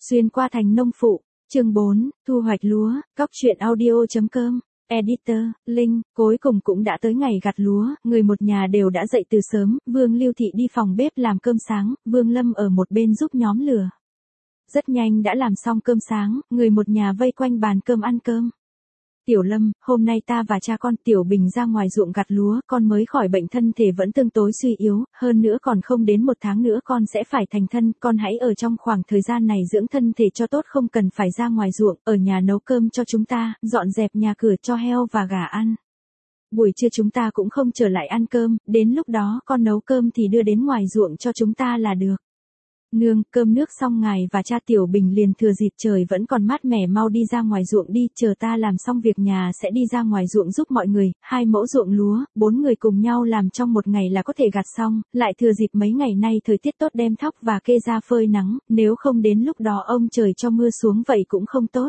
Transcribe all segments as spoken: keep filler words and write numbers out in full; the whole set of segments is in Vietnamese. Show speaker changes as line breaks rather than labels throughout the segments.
Xuyên qua thành nông phụ, chương bốn, thu hoạch lúa, cóc truyện audio.com, editor, Linh, cuối cùng cũng đã tới ngày gặt lúa, người một nhà đều đã dậy từ sớm, Vương Lưu Thị đi phòng bếp làm cơm sáng, Vương Lâm ở một bên giúp nhóm lửa. Rất nhanh đã làm xong cơm sáng, người một nhà vây quanh bàn cơm ăn cơm. Tiểu Lâm, hôm nay ta và cha con Tiểu Bình ra ngoài ruộng gặt lúa, con mới khỏi bệnh thân thể vẫn tương tối suy yếu, hơn nữa còn không đến một tháng nữa con sẽ phải thành thân, con hãy ở trong khoảng thời gian này dưỡng thân thể cho tốt, không cần phải ra ngoài ruộng, ở nhà nấu cơm cho chúng ta, dọn dẹp nhà cửa cho heo và gà ăn. Buổi trưa chúng ta cũng không trở lại ăn cơm, đến lúc đó con nấu cơm thì đưa đến ngoài ruộng cho chúng ta là được. Nương, cơm nước xong ngài và cha Tiểu Bình liền thừa dịp trời vẫn còn mát mẻ mau đi ra ngoài ruộng đi, chờ ta làm xong việc nhà sẽ đi ra ngoài ruộng giúp mọi người, hai mẫu ruộng lúa, bốn người cùng nhau làm trong một ngày là có thể gặt xong, lại thừa dịp mấy ngày nay thời tiết tốt đem thóc và kê ra phơi nắng, nếu không đến lúc đó ông trời cho mưa xuống vậy cũng không tốt.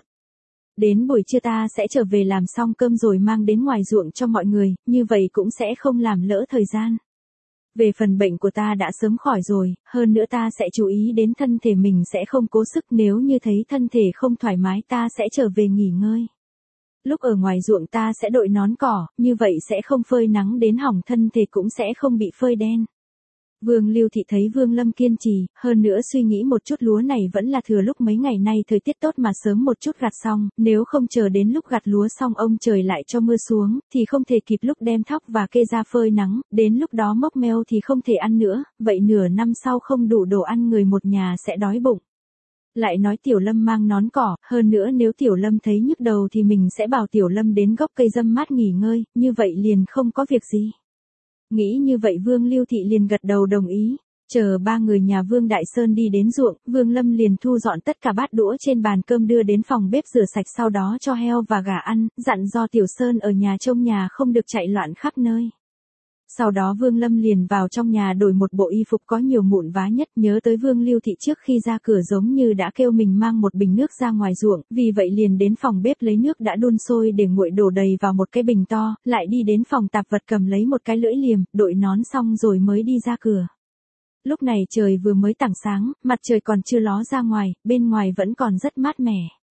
Đến buổi trưa ta sẽ trở về làm xong cơm rồi mang đến ngoài ruộng cho mọi người, như vậy cũng sẽ không làm lỡ thời gian. Về phần bệnh của ta đã sớm khỏi rồi, hơn nữa ta sẽ chú ý đến thân thể mình sẽ không cố sức, nếu như thấy thân thể không thoải mái ta sẽ trở về nghỉ ngơi. Lúc ở ngoài ruộng ta sẽ đội nón cỏ, như vậy sẽ không phơi nắng đến hỏng thân thể cũng sẽ không bị phơi đen. Vương Lưu Thị thấy Vương Lâm kiên trì, hơn nữa suy nghĩ một chút lúa này vẫn là thừa lúc mấy ngày nay thời tiết tốt mà sớm một chút gặt xong, nếu không chờ đến lúc gặt lúa xong ông trời lại cho mưa xuống, thì không thể kịp lúc đem thóc và kê ra phơi nắng, đến lúc đó mốc meo thì không thể ăn nữa, vậy nửa năm sau không đủ đồ ăn người một nhà sẽ đói bụng. Lại nói Tiểu Lâm mang nón cỏ, hơn nữa nếu Tiểu Lâm thấy nhức đầu thì mình sẽ bảo Tiểu Lâm đến gốc cây râm mát nghỉ ngơi, như vậy liền không có việc gì. Nghĩ như vậy Vương Lưu Thị liền gật đầu đồng ý, chờ ba người nhà Vương Đại Sơn đi đến ruộng, Vương Lâm liền thu dọn tất cả bát đũa trên bàn cơm đưa đến phòng bếp rửa sạch sau đó cho heo và gà ăn, dặn do Tiểu Sơn ở nhà trông nhà không được chạy loạn khắp nơi. Sau đó Vương Lâm liền vào trong nhà đổi một bộ y phục có nhiều mụn vá nhất, nhớ tới Vương Lưu Thị trước khi ra cửa giống như đã kêu mình mang một bình nước ra ngoài ruộng, vì vậy liền đến phòng bếp lấy nước đã đun sôi để nguội đổ đầy vào một cái bình to, lại đi đến phòng tạp vật cầm lấy một cái lưỡi liềm, đội nón xong rồi mới đi ra cửa. Lúc này trời vừa mới tảng sáng, mặt trời còn chưa ló ra ngoài, bên ngoài vẫn còn rất mát mẻ.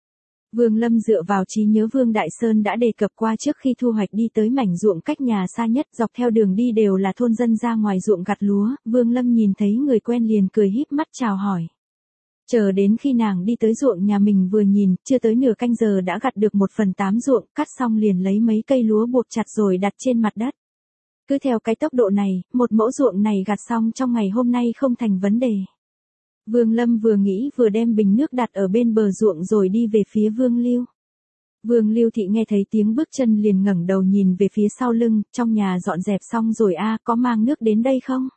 Vương Lâm dựa vào trí nhớ Vương Đại Sơn đã đề cập qua trước khi thu hoạch đi tới mảnh ruộng cách nhà xa nhất, dọc theo đường đi đều là thôn dân ra ngoài ruộng gặt lúa, Vương Lâm nhìn thấy người quen liền cười híp mắt chào hỏi. Chờ đến khi nàng đi tới ruộng nhà mình vừa nhìn, chưa tới nửa canh giờ đã gặt được một phần tám ruộng, cắt xong liền lấy mấy cây lúa buộc chặt rồi đặt trên mặt đất. Cứ theo cái tốc độ này, một mẫu ruộng này gặt xong trong ngày hôm nay không thành vấn đề. Vương Lâm vừa nghĩ vừa đem bình nước đặt ở bên bờ ruộng rồi đi về phía Vương Lưu. Vương Lưu Thị nghe thấy tiếng bước chân liền ngẩng đầu nhìn về phía sau lưng, trong nhà dọn dẹp xong rồi a, à, có mang nước đến đây không?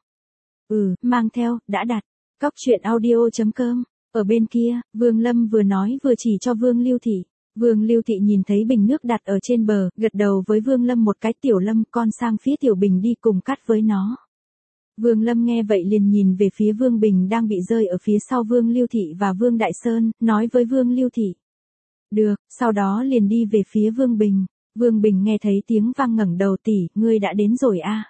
Ừ, mang theo, đã đặt. Cóc truyện audio.com. Ở bên kia, Vương Lâm vừa nói vừa chỉ cho Vương Lưu Thị. Vương Lưu Thị nhìn thấy bình nước đặt ở trên bờ, gật đầu với Vương Lâm một cái, Tiểu Lâm con sang phía Tiểu Bình đi cùng cắt với nó. Vương Lâm nghe vậy liền nhìn về phía Vương Bình đang bị rơi ở phía sau Vương Lưu Thị và Vương Đại Sơn, nói với Vương Lưu Thị. Được, sau đó liền đi về phía Vương Bình. Vương Bình nghe thấy tiếng vang ngẩng đầu, tỷ, ngươi đã đến rồi a? À?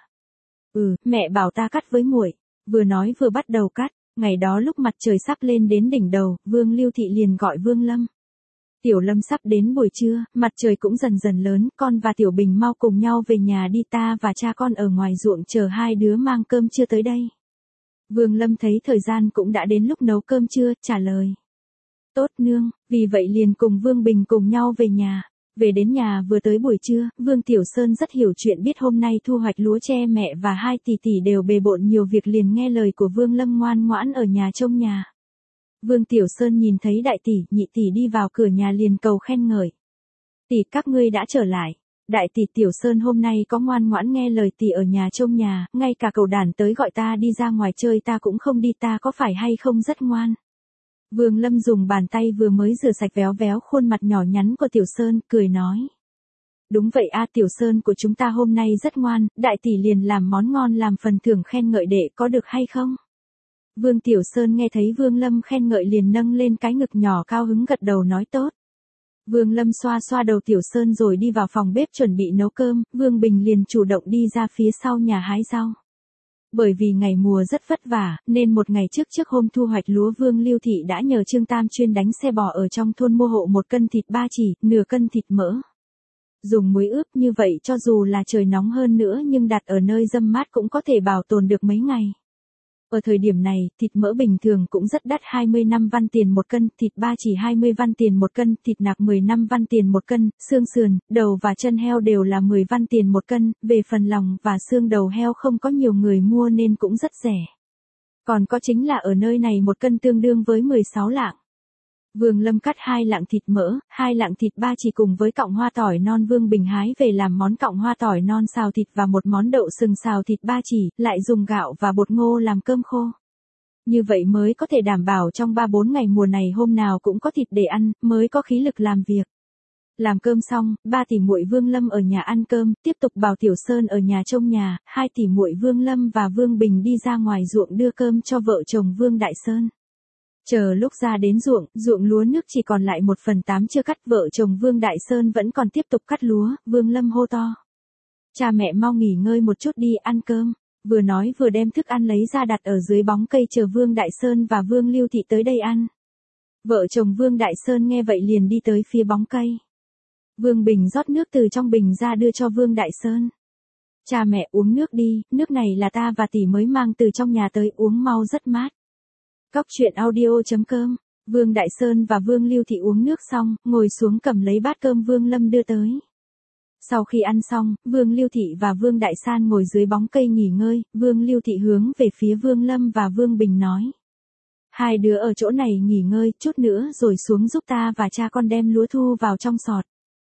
Ừ, mẹ bảo ta cắt với muội. Vừa nói vừa bắt đầu cắt, ngày đó lúc mặt trời sắp lên đến đỉnh đầu, Vương Lưu Thị liền gọi Vương Lâm. Tiểu Lâm sắp đến buổi trưa, mặt trời cũng dần dần lớn, con và Tiểu Bình mau cùng nhau về nhà đi, ta và cha con ở ngoài ruộng chờ hai đứa mang cơm trưa tới đây. Vương Lâm thấy thời gian cũng đã đến lúc nấu cơm trưa, trả lời. Tốt nương, vì vậy liền cùng Vương Bình cùng nhau về nhà. Về đến nhà vừa tới buổi trưa, Vương Tiểu Sơn rất hiểu chuyện, biết hôm nay thu hoạch lúa tre mẹ và hai tỷ tỷ đều bề bộn nhiều việc liền nghe lời của Vương Lâm ngoan ngoãn ở nhà trông nhà. Vương Tiểu Sơn nhìn thấy đại tỷ, nhị tỷ đi vào cửa nhà liền cầu khen ngợi. Tỷ, các ngươi đã trở lại. Đại tỷ Tiểu Sơn hôm nay có ngoan ngoãn nghe lời tỷ ở nhà trông nhà, ngay cả cậu đàn tới gọi ta đi ra ngoài chơi ta cũng không đi, ta có phải hay không rất ngoan. Vương Lâm dùng bàn tay vừa mới rửa sạch véo véo khuôn mặt nhỏ nhắn của Tiểu Sơn, cười nói. Đúng vậy a, Tiểu Sơn của chúng ta hôm nay rất ngoan, đại tỷ liền làm món ngon làm phần thưởng khen ngợi đệ, có được hay không? Vương Tiểu Sơn nghe thấy Vương Lâm khen ngợi liền nâng lên cái ngực nhỏ cao hứng gật đầu nói tốt. Vương Lâm xoa xoa đầu Tiểu Sơn rồi đi vào phòng bếp chuẩn bị nấu cơm, Vương Bình liền chủ động đi ra phía sau nhà hái rau. Bởi vì ngày mùa rất vất vả, nên một ngày trước trước hôm thu hoạch lúa Vương Lưu Thị đã nhờ Trương Tam chuyên đánh xe bò ở trong thôn mua hộ một cân thịt ba chỉ, nửa cân thịt mỡ. Dùng muối ướp như vậy cho dù là trời nóng hơn nữa nhưng đặt ở nơi râm mát cũng có thể bảo tồn được mấy ngày. Ở thời điểm này, thịt mỡ bình thường cũng rất đắt hai mươi lăm văn tiền một cân, thịt ba chỉ hai mươi văn tiền một cân, thịt nạc mười lăm văn tiền một cân, xương sườn, đầu và chân heo đều là mười văn tiền một cân, về phần lòng và xương đầu heo không có nhiều người mua nên cũng rất rẻ. Còn có chính là ở nơi này một cân tương đương với mười sáu lạng. Vương Lâm cắt hai lạng thịt mỡ, hai lạng thịt ba chỉ cùng với cọng hoa tỏi non Vương Bình hái về làm món cọng hoa tỏi non xào thịt và một món đậu sừng xào thịt ba chỉ, lại dùng gạo và bột ngô làm cơm khô. Như vậy mới có thể đảm bảo trong ba bốn ngày mùa này hôm nào cũng có thịt để ăn, mới có khí lực làm việc. Làm cơm xong, ba tỷ muội Vương Lâm ở nhà ăn cơm, tiếp tục bảo Tiểu Sơn ở nhà trông nhà, hai tỷ muội Vương Lâm và Vương Bình đi ra ngoài ruộng đưa cơm cho vợ chồng Vương Đại Sơn. Chờ lúc ra đến ruộng, ruộng lúa nước chỉ còn lại một phần tám chưa cắt, vợ chồng Vương Đại Sơn vẫn còn tiếp tục cắt lúa, Vương Lâm hô to. Cha mẹ mau nghỉ ngơi một chút đi ăn cơm, vừa nói vừa đem thức ăn lấy ra đặt ở dưới bóng cây chờ Vương Đại Sơn và Vương Lưu Thị tới đây ăn. Vợ chồng Vương Đại Sơn nghe vậy liền đi tới phía bóng cây. Vương Bình rót nước từ trong bình ra đưa cho Vương Đại Sơn. Cha mẹ uống nước đi, nước này là ta và tỷ mới mang từ trong nhà tới, uống mau rất mát. Cóc truyện audio chấm com, Vương Đại Sơn và Vương Lưu Thị uống nước xong, ngồi xuống cầm lấy bát cơm Vương Lâm đưa tới. Sau khi ăn xong, Vương Lưu Thị và Vương Đại San ngồi dưới bóng cây nghỉ ngơi, Vương Lưu Thị hướng về phía Vương Lâm và Vương Bình nói. Hai đứa ở chỗ này nghỉ ngơi, chút nữa rồi xuống giúp ta và cha con đem lúa thu vào trong sọt.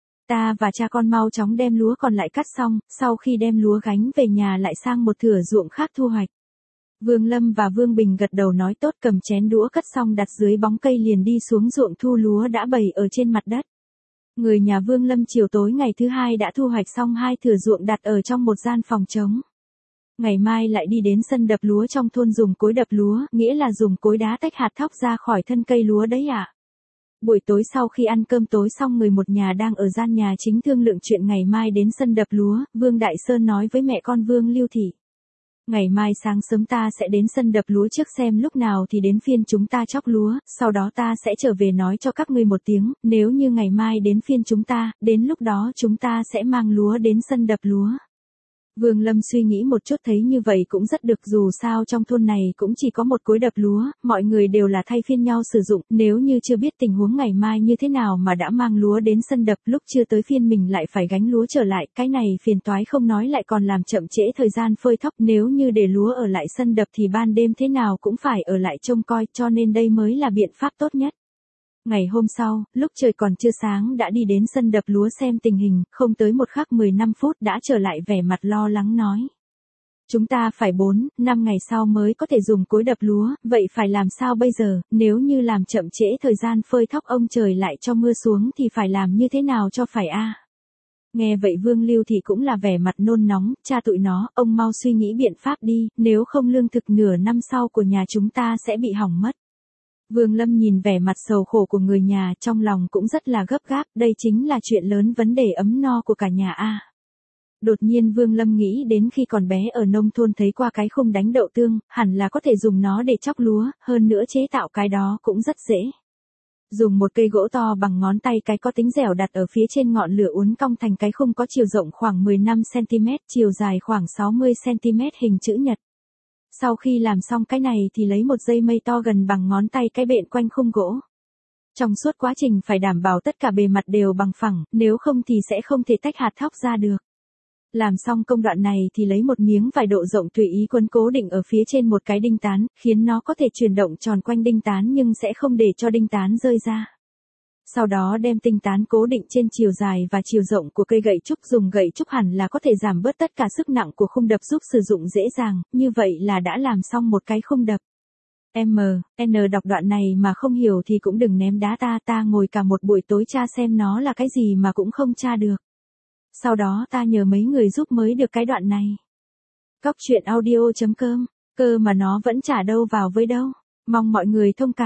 Ta và cha con mau chóng đem lúa còn lại cắt xong, sau khi đem lúa gánh về nhà lại sang một thửa ruộng khác thu hoạch. Vương Lâm và Vương Bình gật đầu nói tốt, cầm chén đũa cất xong đặt dưới bóng cây liền đi xuống ruộng thu lúa đã bày ở trên mặt đất. Người nhà Vương Lâm chiều tối ngày thứ hai đã thu hoạch xong hai thửa ruộng đặt ở trong một gian phòng trống. Ngày mai lại đi đến sân đập lúa trong thôn dùng cối đập lúa, nghĩa là dùng cối đá tách hạt thóc ra khỏi thân cây lúa đấy ạ. À? Buổi tối sau khi ăn cơm tối xong, người một nhà đang ở gian nhà chính thương lượng chuyện ngày mai đến sân đập lúa, Vương Đại Sơn nói với mẹ con Vương Lưu Thị. Ngày mai sáng sớm ta sẽ đến sân đập lúa trước xem lúc nào thì đến phiên chúng ta chóc lúa, sau đó ta sẽ trở về nói cho các ngươi một tiếng, nếu như ngày mai đến phiên chúng ta, đến lúc đó chúng ta sẽ mang lúa đến sân đập lúa. Vương Lâm suy nghĩ một chút thấy như vậy cũng rất được, dù sao trong thôn này cũng chỉ có một cối đập lúa, mọi người đều là thay phiên nhau sử dụng, nếu như chưa biết tình huống ngày mai như thế nào mà đã mang lúa đến sân đập, lúc chưa tới phiên mình lại phải gánh lúa trở lại, cái này phiền toái không nói lại còn làm chậm trễ thời gian phơi thóc, nếu như để lúa ở lại sân đập thì ban đêm thế nào cũng phải ở lại trông coi, cho nên đây mới là biện pháp tốt nhất. Ngày hôm sau, lúc trời còn chưa sáng đã đi đến sân đập lúa xem tình hình, không tới một khắc mười lăm phút đã trở lại vẻ mặt lo lắng nói. Chúng ta phải bốn, năm ngày sau mới có thể dùng cối đập lúa, vậy phải làm sao bây giờ, nếu như làm chậm trễ thời gian phơi thóc ông trời lại cho mưa xuống thì phải làm như thế nào cho phải a? À? Nghe vậy Vương Lưu Thị cũng là vẻ mặt nôn nóng, cha tụi nó, ông mau suy nghĩ biện pháp đi, nếu không lương thực nửa năm sau của nhà chúng ta sẽ bị hỏng mất. Vương Lâm nhìn vẻ mặt sầu khổ của người nhà, trong lòng cũng rất là gấp gáp, đây chính là chuyện lớn, vấn đề ấm no của cả nhà a. À. Đột nhiên Vương Lâm nghĩ đến khi còn bé ở nông thôn thấy qua cái khung đánh đậu tương, hẳn là có thể dùng nó để chóc lúa, hơn nữa chế tạo cái đó cũng rất dễ. Dùng một cây gỗ to bằng ngón tay cái có tính dẻo đặt ở phía trên ngọn lửa uốn cong thành cái khung có chiều rộng khoảng mười lăm xăng ti mét, chiều dài khoảng sáu mươi xăng ti mét hình chữ nhật. Sau khi làm xong cái này thì lấy một dây mây to gần bằng ngón tay cái bện quanh khung gỗ. Trong suốt quá trình phải đảm bảo tất cả bề mặt đều bằng phẳng, nếu không thì sẽ không thể tách hạt thóc ra được. Làm xong công đoạn này thì lấy một miếng vải độ rộng tùy ý quấn cố định ở phía trên một cái đinh tán, khiến nó có thể chuyển động tròn quanh đinh tán nhưng sẽ không để cho đinh tán rơi ra. Sau đó đem tinh tán cố định trên chiều dài và chiều rộng của cây gậy trúc, dùng gậy trúc hẳn là có thể giảm bớt tất cả sức nặng của khung đập giúp sử dụng dễ dàng, như vậy là đã làm xong một cái khung đập. M, N đọc đoạn này mà không hiểu thì cũng đừng ném đá ta, ta ngồi cả một buổi tối tra xem nó là cái gì mà cũng không tra được. Sau đó ta nhờ mấy người giúp mới được cái đoạn này. Cóc truyện audio chấm com, cơ mà nó vẫn chả đâu vào với đâu, mong mọi người thông cảm.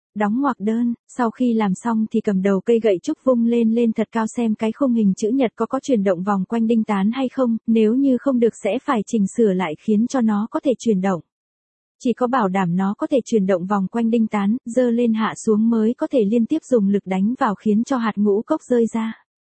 Đóng ngoặc đơn, sau khi làm xong thì cầm đầu cây gậy trúc vung lên lên thật cao xem cái khung hình chữ nhật có có chuyển động vòng quanh đinh tán hay không, nếu như không được sẽ phải chỉnh sửa lại khiến cho nó có thể chuyển động. Chỉ có bảo đảm nó có thể chuyển động vòng quanh đinh tán, dơ lên hạ xuống mới có thể liên tiếp dùng lực đánh vào khiến cho hạt ngũ cốc rơi ra.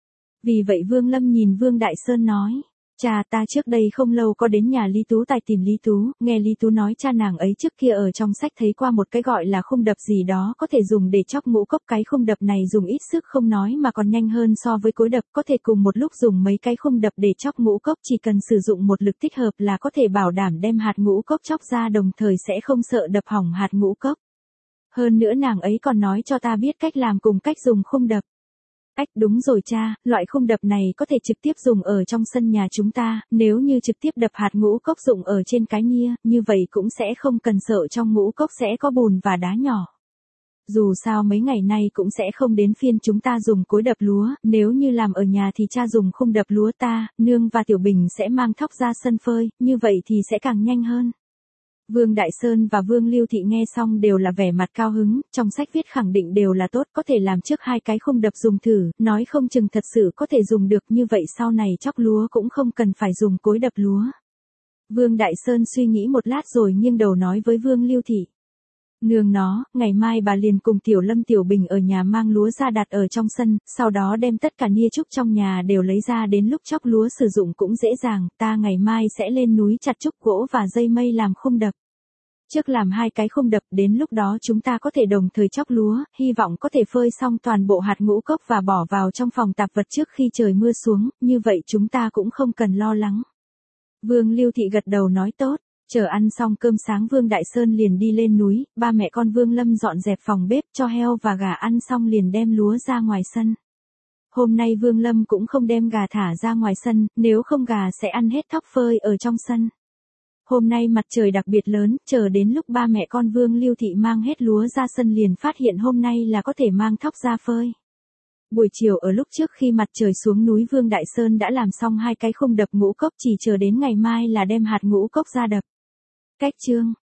Vì vậy Vương Lâm nhìn Vương Đại Sơn nói, cha ta trước đây không lâu có đến nhà Lý Tú Tài tìm Lý Tú, nghe Lý Tú nói cha nàng ấy trước kia ở trong sách thấy qua một cái gọi là khung đập gì đó có thể dùng để chóc ngũ cốc, cái khung đập này dùng ít sức không nói mà còn nhanh hơn so với cối đập, có thể cùng một lúc dùng mấy cái khung đập để chóc ngũ cốc, chỉ cần sử dụng một lực thích hợp là có thể bảo đảm đem hạt ngũ cốc chóc ra đồng thời sẽ không sợ đập hỏng hạt ngũ cốc. Hơn nữa nàng ấy còn nói cho ta biết cách làm cùng cách dùng khung đập. Ách đúng rồi cha, loại khung đập này có thể trực tiếp dùng ở trong sân nhà chúng ta, nếu như trực tiếp đập hạt ngũ cốc dụng ở trên cái nia, như vậy cũng sẽ không cần sợ trong ngũ cốc sẽ có bùn và đá nhỏ. Dù sao mấy ngày nay cũng sẽ không đến phiên chúng ta dùng cối đập lúa, nếu như làm ở nhà thì cha dùng khung đập lúa, ta, nương và Tiểu Bình sẽ mang thóc ra sân phơi, như vậy thì sẽ càng nhanh hơn. Vương Đại Sơn và Vương Lưu Thị nghe xong đều là vẻ mặt cao hứng, trong sách viết khẳng định đều là tốt, có thể làm trước hai cái khung đập dùng thử, nói không chừng thật sự có thể dùng được, như vậy sau này chóc lúa cũng không cần phải dùng cối đập lúa. Vương Đại Sơn suy nghĩ một lát rồi nghiêng đầu nói với Vương Lưu Thị. Nương nó, ngày mai bà liền cùng Tiểu Lâm Tiểu Bình ở nhà mang lúa ra đặt ở trong sân, sau đó đem tất cả nia trúc trong nhà đều lấy ra, đến lúc chóc lúa sử dụng cũng dễ dàng, ta ngày mai sẽ lên núi chặt trúc gỗ và dây mây làm khung đập. Trước làm hai cái khung đập, đến lúc đó chúng ta có thể đồng thời chóc lúa, hy vọng có thể phơi xong toàn bộ hạt ngũ cốc và bỏ vào trong phòng tạp vật trước khi trời mưa xuống, như vậy chúng ta cũng không cần lo lắng. Vương Lưu Thị gật đầu nói tốt. Chờ ăn xong cơm sáng Vương Đại Sơn liền đi lên núi, ba mẹ con Vương Lâm dọn dẹp phòng bếp cho heo và gà ăn xong liền đem lúa ra ngoài sân. Hôm nay Vương Lâm cũng không đem gà thả ra ngoài sân, nếu không gà sẽ ăn hết thóc phơi ở trong sân. Hôm nay mặt trời đặc biệt lớn, chờ đến lúc ba mẹ con Vương Lưu Thị mang hết lúa ra sân liền phát hiện hôm nay là có thể mang thóc ra phơi. Buổi chiều ở lúc trước khi mặt trời xuống núi Vương Đại Sơn đã làm xong hai cái khung đập ngũ cốc, chỉ chờ đến ngày mai là đem hạt ngũ cốc ra đập. Cách chương